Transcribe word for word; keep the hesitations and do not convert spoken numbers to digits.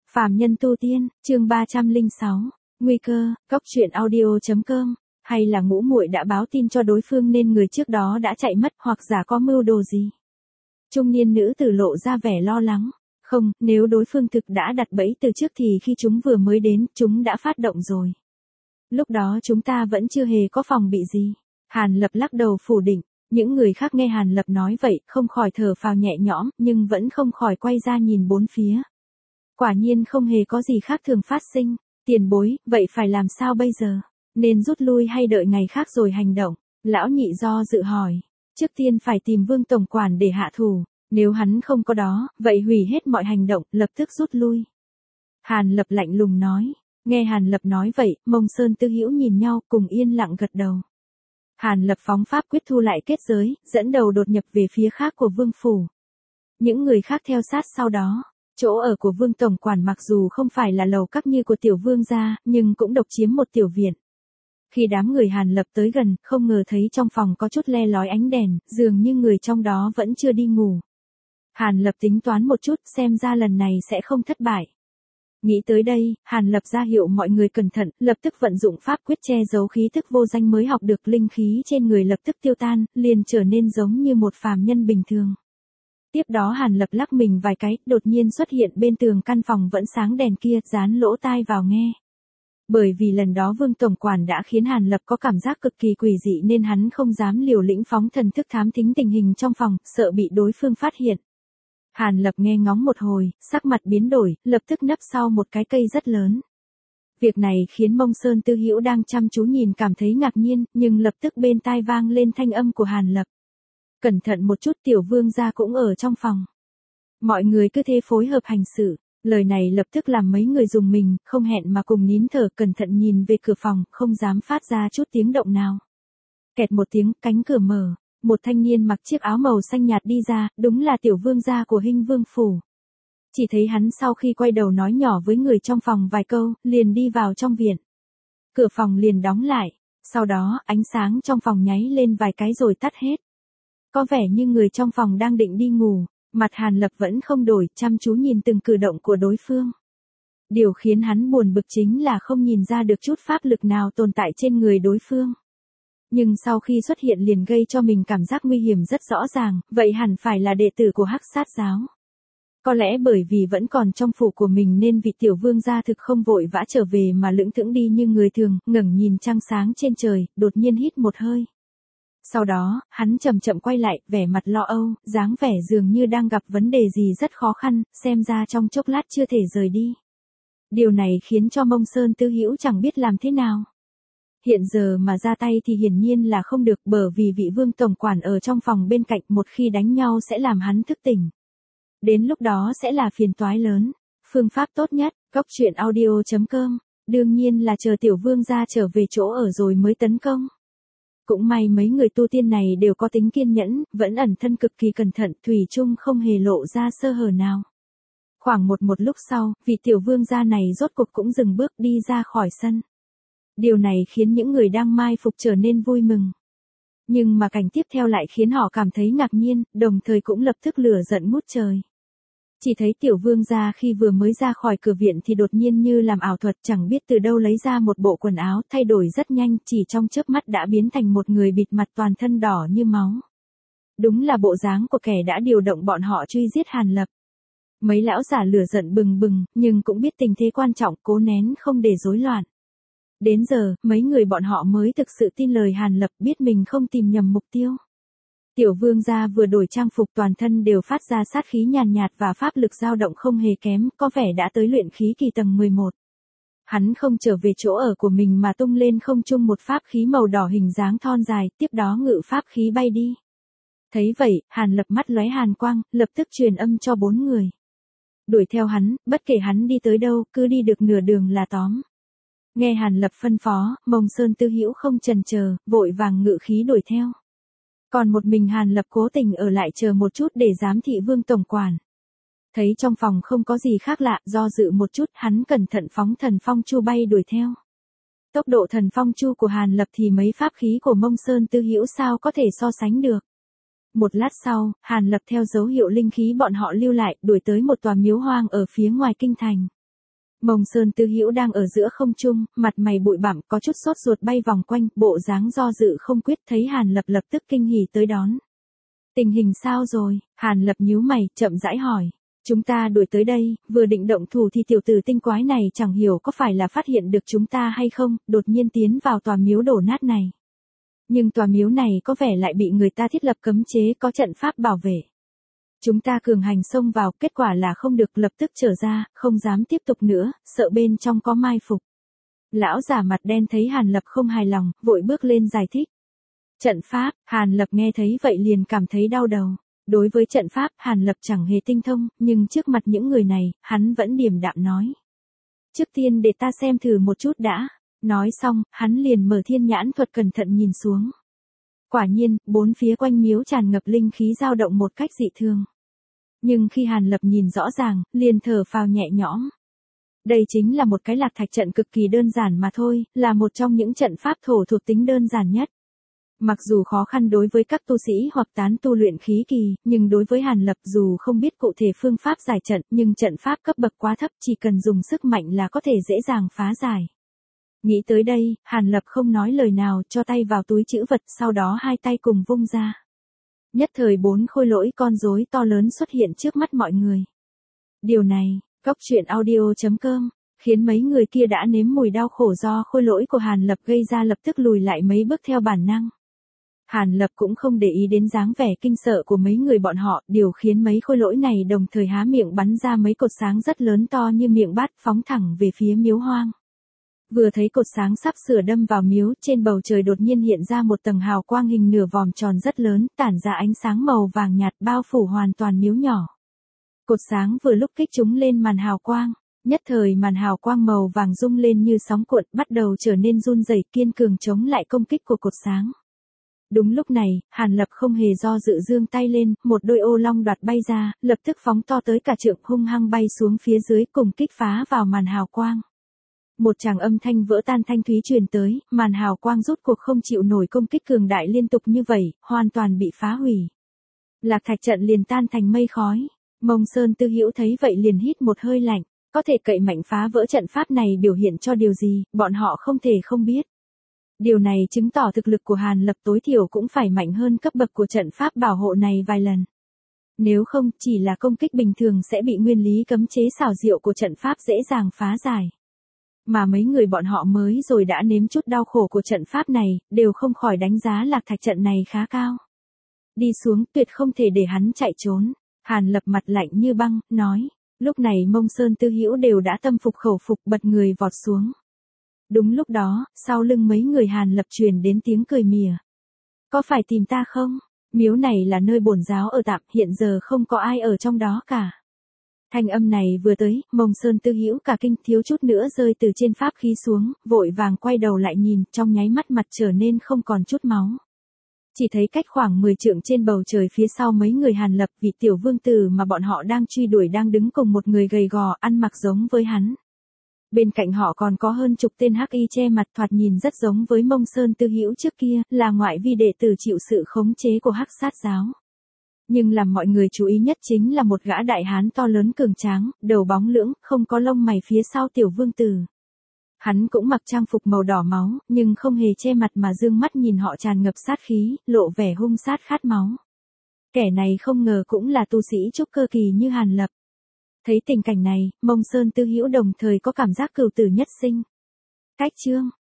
Phàm nhân tu tiên, chương ba trăm lẻ sáu, nguy cơ, góc truyện audio chấm com, hay là ngũ muội đã báo tin cho đối phương nên người trước đó đã chạy mất hoặc giả có mưu đồ gì? Trung niên nữ tử lộ ra vẻ lo lắng. Không, nếu đối phương thực đã đặt bẫy từ trước thì khi chúng vừa mới đến, chúng đã phát động rồi. Lúc đó chúng ta vẫn chưa hề có phòng bị gì. Hàn Lập lắc đầu phủ định. Những người khác nghe Hàn Lập nói vậy, không khỏi thở phào nhẹ nhõm, nhưng vẫn không khỏi quay ra nhìn bốn phía. Quả nhiên không hề có gì khác thường phát sinh. Tiền bối, vậy phải làm sao bây giờ? Nên rút lui hay đợi ngày khác rồi hành động? Lão nhị do dự hỏi. Trước tiên phải tìm Vương tổng quản để hạ thủ. Nếu hắn không có đó, vậy hủy hết mọi hành động, lập tức rút lui. Hàn Lập lạnh lùng nói. Nghe Hàn Lập nói vậy, Mông Sơn Tư Hữu nhìn nhau cùng yên lặng gật đầu. Hàn Lập phóng pháp quyết thu lại kết giới, dẫn đầu đột nhập về phía khác của Vương phủ. Những người khác theo sát sau đó. Chỗ ở của Vương tổng quản mặc dù không phải là lầu các như của tiểu vương gia, nhưng cũng độc chiếm một tiểu viện. Khi đám người Hàn Lập tới gần, không ngờ thấy trong phòng có chút le lói ánh đèn, dường như người trong đó vẫn chưa đi ngủ. Hàn Lập tính toán một chút, xem ra lần này sẽ không thất bại. Nghĩ tới đây, Hàn Lập ra hiệu mọi người cẩn thận, lập tức vận dụng pháp quyết che giấu khí tức vô danh mới học được, linh khí trên người lập tức tiêu tan, liền trở nên giống như một phàm nhân bình thường. Tiếp đó Hàn Lập lắc mình vài cái, đột nhiên xuất hiện bên tường căn phòng vẫn sáng đèn kia, dán lỗ tai vào nghe. Bởi vì lần đó Vương tổng quản đã khiến Hàn Lập có cảm giác cực kỳ quỷ dị nên hắn không dám liều lĩnh phóng thần thức thám thính tình hình trong phòng, sợ bị đối phương phát hiện. Hàn Lập nghe ngóng một hồi, sắc mặt biến đổi, lập tức nấp sau một cái cây rất lớn. Việc này khiến Mông Sơn Tư Hữu đang chăm chú nhìn cảm thấy ngạc nhiên, nhưng lập tức bên tai vang lên thanh âm của Hàn Lập. Cẩn thận một chút, tiểu vương gia cũng ở trong phòng. Mọi người cứ thế phối hợp hành sự. Lời này lập tức làm mấy người rùng mình, không hẹn mà cùng nín thở cẩn thận nhìn về cửa phòng, không dám phát ra chút tiếng động nào. Kẹt một tiếng, cánh cửa mở. Một thanh niên mặc chiếc áo màu xanh nhạt đi ra, đúng là tiểu vương gia của Hinh Vương phủ. Chỉ thấy hắn sau khi quay đầu nói nhỏ với người trong phòng vài câu, liền đi vào trong viện. Cửa phòng liền đóng lại. Sau đó, ánh sáng trong phòng nháy lên vài cái rồi tắt hết. Có vẻ như người trong phòng đang định đi ngủ, mặt Hàn Lập vẫn không đổi, chăm chú nhìn từng cử động của đối phương. Điều khiến hắn buồn bực chính là không nhìn ra được chút pháp lực nào tồn tại trên người đối phương. Nhưng sau khi xuất hiện liền gây cho mình cảm giác nguy hiểm rất rõ ràng, vậy hẳn phải là đệ tử của Hắc Sát giáo. Có lẽ bởi vì vẫn còn trong phủ của mình nên vị tiểu vương gia thực không vội vã trở về mà lững thững đi như người thường, ngẩng nhìn trăng sáng trên trời, đột nhiên hít một hơi. Sau đó, hắn chậm chậm quay lại, vẻ mặt lo âu, dáng vẻ dường như đang gặp vấn đề gì rất khó khăn, xem ra trong chốc lát chưa thể rời đi. Điều này khiến cho Mông Sơn Tư Hữu chẳng biết làm thế nào. Hiện giờ mà ra tay thì hiển nhiên là không được, bởi vì vị Vương tổng quản ở trong phòng bên cạnh, một khi đánh nhau sẽ làm hắn thức tỉnh. Đến lúc đó sẽ là phiền toái lớn. Phương pháp tốt nhất, góc truyện audio chấm com, đương nhiên là chờ tiểu vương gia trở về chỗ ở rồi mới tấn công. Cũng may mấy người tu tiên này đều có tính kiên nhẫn, vẫn ẩn thân cực kỳ cẩn thận, thủy chung không hề lộ ra sơ hở nào. Khoảng một một lúc sau, vị tiểu vương gia này rốt cuộc cũng dừng bước đi ra khỏi sân. Điều này khiến những người đang mai phục trở nên vui mừng. Nhưng mà cảnh tiếp theo lại khiến họ cảm thấy ngạc nhiên, đồng thời cũng lập tức lửa giận ngút trời. Chỉ thấy tiểu vương gia khi vừa mới ra khỏi cửa viện thì đột nhiên như làm ảo thuật, chẳng biết từ đâu lấy ra một bộ quần áo, thay đổi rất nhanh, chỉ trong chớp mắt đã biến thành một người bịt mặt toàn thân đỏ như máu. Đúng là bộ dáng của kẻ đã điều động bọn họ truy giết Hàn Lập. Mấy lão giả lửa giận bừng bừng, nhưng cũng biết tình thế quan trọng, cố nén không để rối loạn. Đến giờ, mấy người bọn họ mới thực sự tin lời Hàn Lập, biết mình không tìm nhầm mục tiêu. Tiểu vương gia vừa đổi trang phục toàn thân đều phát ra sát khí nhàn nhạt và pháp lực dao động không hề kém, có vẻ đã tới luyện khí kỳ tầng mười một. Hắn không trở về chỗ ở của mình mà tung lên không trung một pháp khí màu đỏ hình dáng thon dài, tiếp đó ngự pháp khí bay đi. Thấy vậy, Hàn Lập mắt lóe hàn quang, lập tức truyền âm cho bốn người. Đuổi theo hắn, bất kể hắn đi tới đâu, cứ đi được nửa đường là tóm. Nghe Hàn Lập phân phó, Mông Sơn Tư Hữu không chần chờ, vội vàng ngự khí đuổi theo. Còn một mình Hàn Lập cố tình ở lại chờ một chút để giám thị Vương tổng quản. Thấy trong phòng không có gì khác lạ, do dự một chút, hắn cẩn thận phóng thần phong chu bay đuổi theo. Tốc độ thần phong chu của Hàn Lập thì mấy pháp khí của Mông Sơn Tư Hữu sao có thể so sánh được. Một lát sau, Hàn Lập theo dấu hiệu linh khí bọn họ lưu lại, đuổi tới một tòa miếu hoang ở phía ngoài kinh thành. Mông Sơn Tư Hữu đang ở giữa không trung, mặt mày bụi bặm, có chút sốt ruột bay vòng quanh, bộ dáng do dự không quyết, thấy Hàn Lập lập tức kinh hỉ tới đón. Tình hình sao rồi? Hàn Lập nhíu mày, chậm rãi hỏi. Chúng ta đuổi tới đây, vừa định động thủ thì tiểu tử tinh quái này chẳng hiểu có phải là phát hiện được chúng ta hay không, đột nhiên tiến vào tòa miếu đổ nát này. Nhưng tòa miếu này có vẻ lại bị người ta thiết lập cấm chế, có trận pháp bảo vệ. Chúng ta cường hành xông vào, kết quả là không được, lập tức trở ra, không dám tiếp tục nữa, sợ bên trong có mai phục. Lão giả mặt đen thấy Hàn Lập không hài lòng, vội bước lên giải thích. Trận pháp, Hàn Lập nghe thấy vậy liền cảm thấy đau đầu. Đối với trận pháp, Hàn Lập chẳng hề tinh thông, nhưng trước mặt những người này, hắn vẫn điềm đạm nói. Trước tiên để ta xem thử một chút đã. Nói xong, hắn liền mở thiên nhãn thuật cẩn thận nhìn xuống. Quả nhiên, bốn phía quanh miếu tràn ngập linh khí dao động một cách dị thường. Nhưng khi Hàn Lập nhìn rõ ràng, liền thở phào nhẹ nhõm. Đây chính là một cái lạc thạch trận cực kỳ đơn giản mà thôi, là một trong những trận pháp thổ thuộc tính đơn giản nhất. Mặc dù khó khăn đối với các tu sĩ hoặc tán tu luyện khí kỳ, nhưng đối với Hàn Lập dù không biết cụ thể phương pháp giải trận, nhưng trận pháp cấp bậc quá thấp, chỉ cần dùng sức mạnh là có thể dễ dàng phá giải. Nghĩ tới đây, Hàn Lập không nói lời nào, cho tay vào túi trữ vật, sau đó hai tay cùng vung ra. Nhất thời bốn khôi lỗi con rối to lớn xuất hiện trước mắt mọi người. Điều này, Cốc Truyện Audio chấm com, khiến mấy người kia đã nếm mùi đau khổ do khôi lỗi của Hàn Lập gây ra lập tức lùi lại mấy bước theo bản năng. Hàn Lập cũng không để ý đến dáng vẻ kinh sợ của mấy người bọn họ, điều khiến mấy khôi lỗi này đồng thời há miệng bắn ra mấy cột sáng rất lớn to như miệng bát phóng thẳng về phía miếu hoang. Vừa thấy cột sáng sắp sửa đâm vào miếu, trên bầu trời đột nhiên hiện ra một tầng hào quang hình nửa vòm tròn rất lớn, tản ra ánh sáng màu vàng nhạt bao phủ hoàn toàn miếu nhỏ. Cột sáng vừa lúc kích chúng lên màn hào quang, nhất thời màn hào quang màu vàng rung lên như sóng cuộn, bắt đầu trở nên run rẩy, kiên cường chống lại công kích của cột sáng. Đúng lúc này, Hàn Lập không hề do dự giương tay lên, một đôi ô long đoạt bay ra, lập tức phóng to tới cả trượng, hung hăng bay xuống phía dưới cùng kích phá vào màn hào quang. Một tràng âm thanh vỡ tan thanh thúy truyền tới, màn hào quang rốt cuộc không chịu nổi công kích cường đại liên tục như vậy, hoàn toàn bị phá hủy. Lạc thạch trận liền tan thành mây khói. Mông Sơn Tư Hữu thấy vậy liền hít một hơi lạnh, có thể cậy mạnh phá vỡ trận pháp này biểu hiện cho điều gì, bọn họ không thể không biết. Điều này chứng tỏ thực lực của Hàn Lập tối thiểu cũng phải mạnh hơn cấp bậc của trận pháp bảo hộ này vài lần. Nếu không, chỉ là công kích bình thường sẽ bị nguyên lý cấm chế xảo diệu của trận pháp dễ dàng phá giải. Mà mấy người bọn họ mới rồi đã nếm chút đau khổ của trận pháp này, đều không khỏi đánh giá lạc thạch trận này khá cao. Đi xuống, tuyệt không thể để hắn chạy trốn. Hàn Lập mặt lạnh như băng, nói. Lúc này Mông Sơn Tư Hữu đều đã tâm phục khẩu phục, bật người vọt xuống. Đúng lúc đó, sau lưng mấy người Hàn Lập truyền đến tiếng cười mỉa. Có phải tìm ta không? Miếu này là nơi bổn giáo ở tạm, hiện giờ không có ai ở trong đó cả. Thanh âm này vừa tới, Mông Sơn Tư Hữu cả kinh, thiếu chút nữa rơi từ trên pháp khí xuống, vội vàng quay đầu lại nhìn, trong nháy mắt mặt trở nên không còn chút máu. Chỉ thấy cách khoảng mười trượng trên bầu trời phía sau mấy người Hàn Lập, vị tiểu vương tử mà bọn họ đang truy đuổi đang đứng cùng một người gầy gò, ăn mặc giống với hắn. Bên cạnh họ còn có hơn chục tên hắc y che mặt, thoạt nhìn rất giống với Mông Sơn Tư Hữu trước kia, là ngoại vi đệ tử chịu sự khống chế của hắc sát giáo. Nhưng làm mọi người chú ý nhất chính là một gã đại hán to lớn cường tráng, đầu bóng lưỡng, không có lông mày phía sau tiểu vương tử. Hắn cũng mặc trang phục màu đỏ máu, nhưng không hề che mặt mà dương mắt nhìn họ tràn ngập sát khí, lộ vẻ hung sát khát máu. Kẻ này không ngờ cũng là tu sĩ trúc cơ kỳ như Hàn Lập. Thấy tình cảnh này, Mông Sơn Tư Hữu đồng thời có cảm giác cừu tử nhất sinh. Cách chương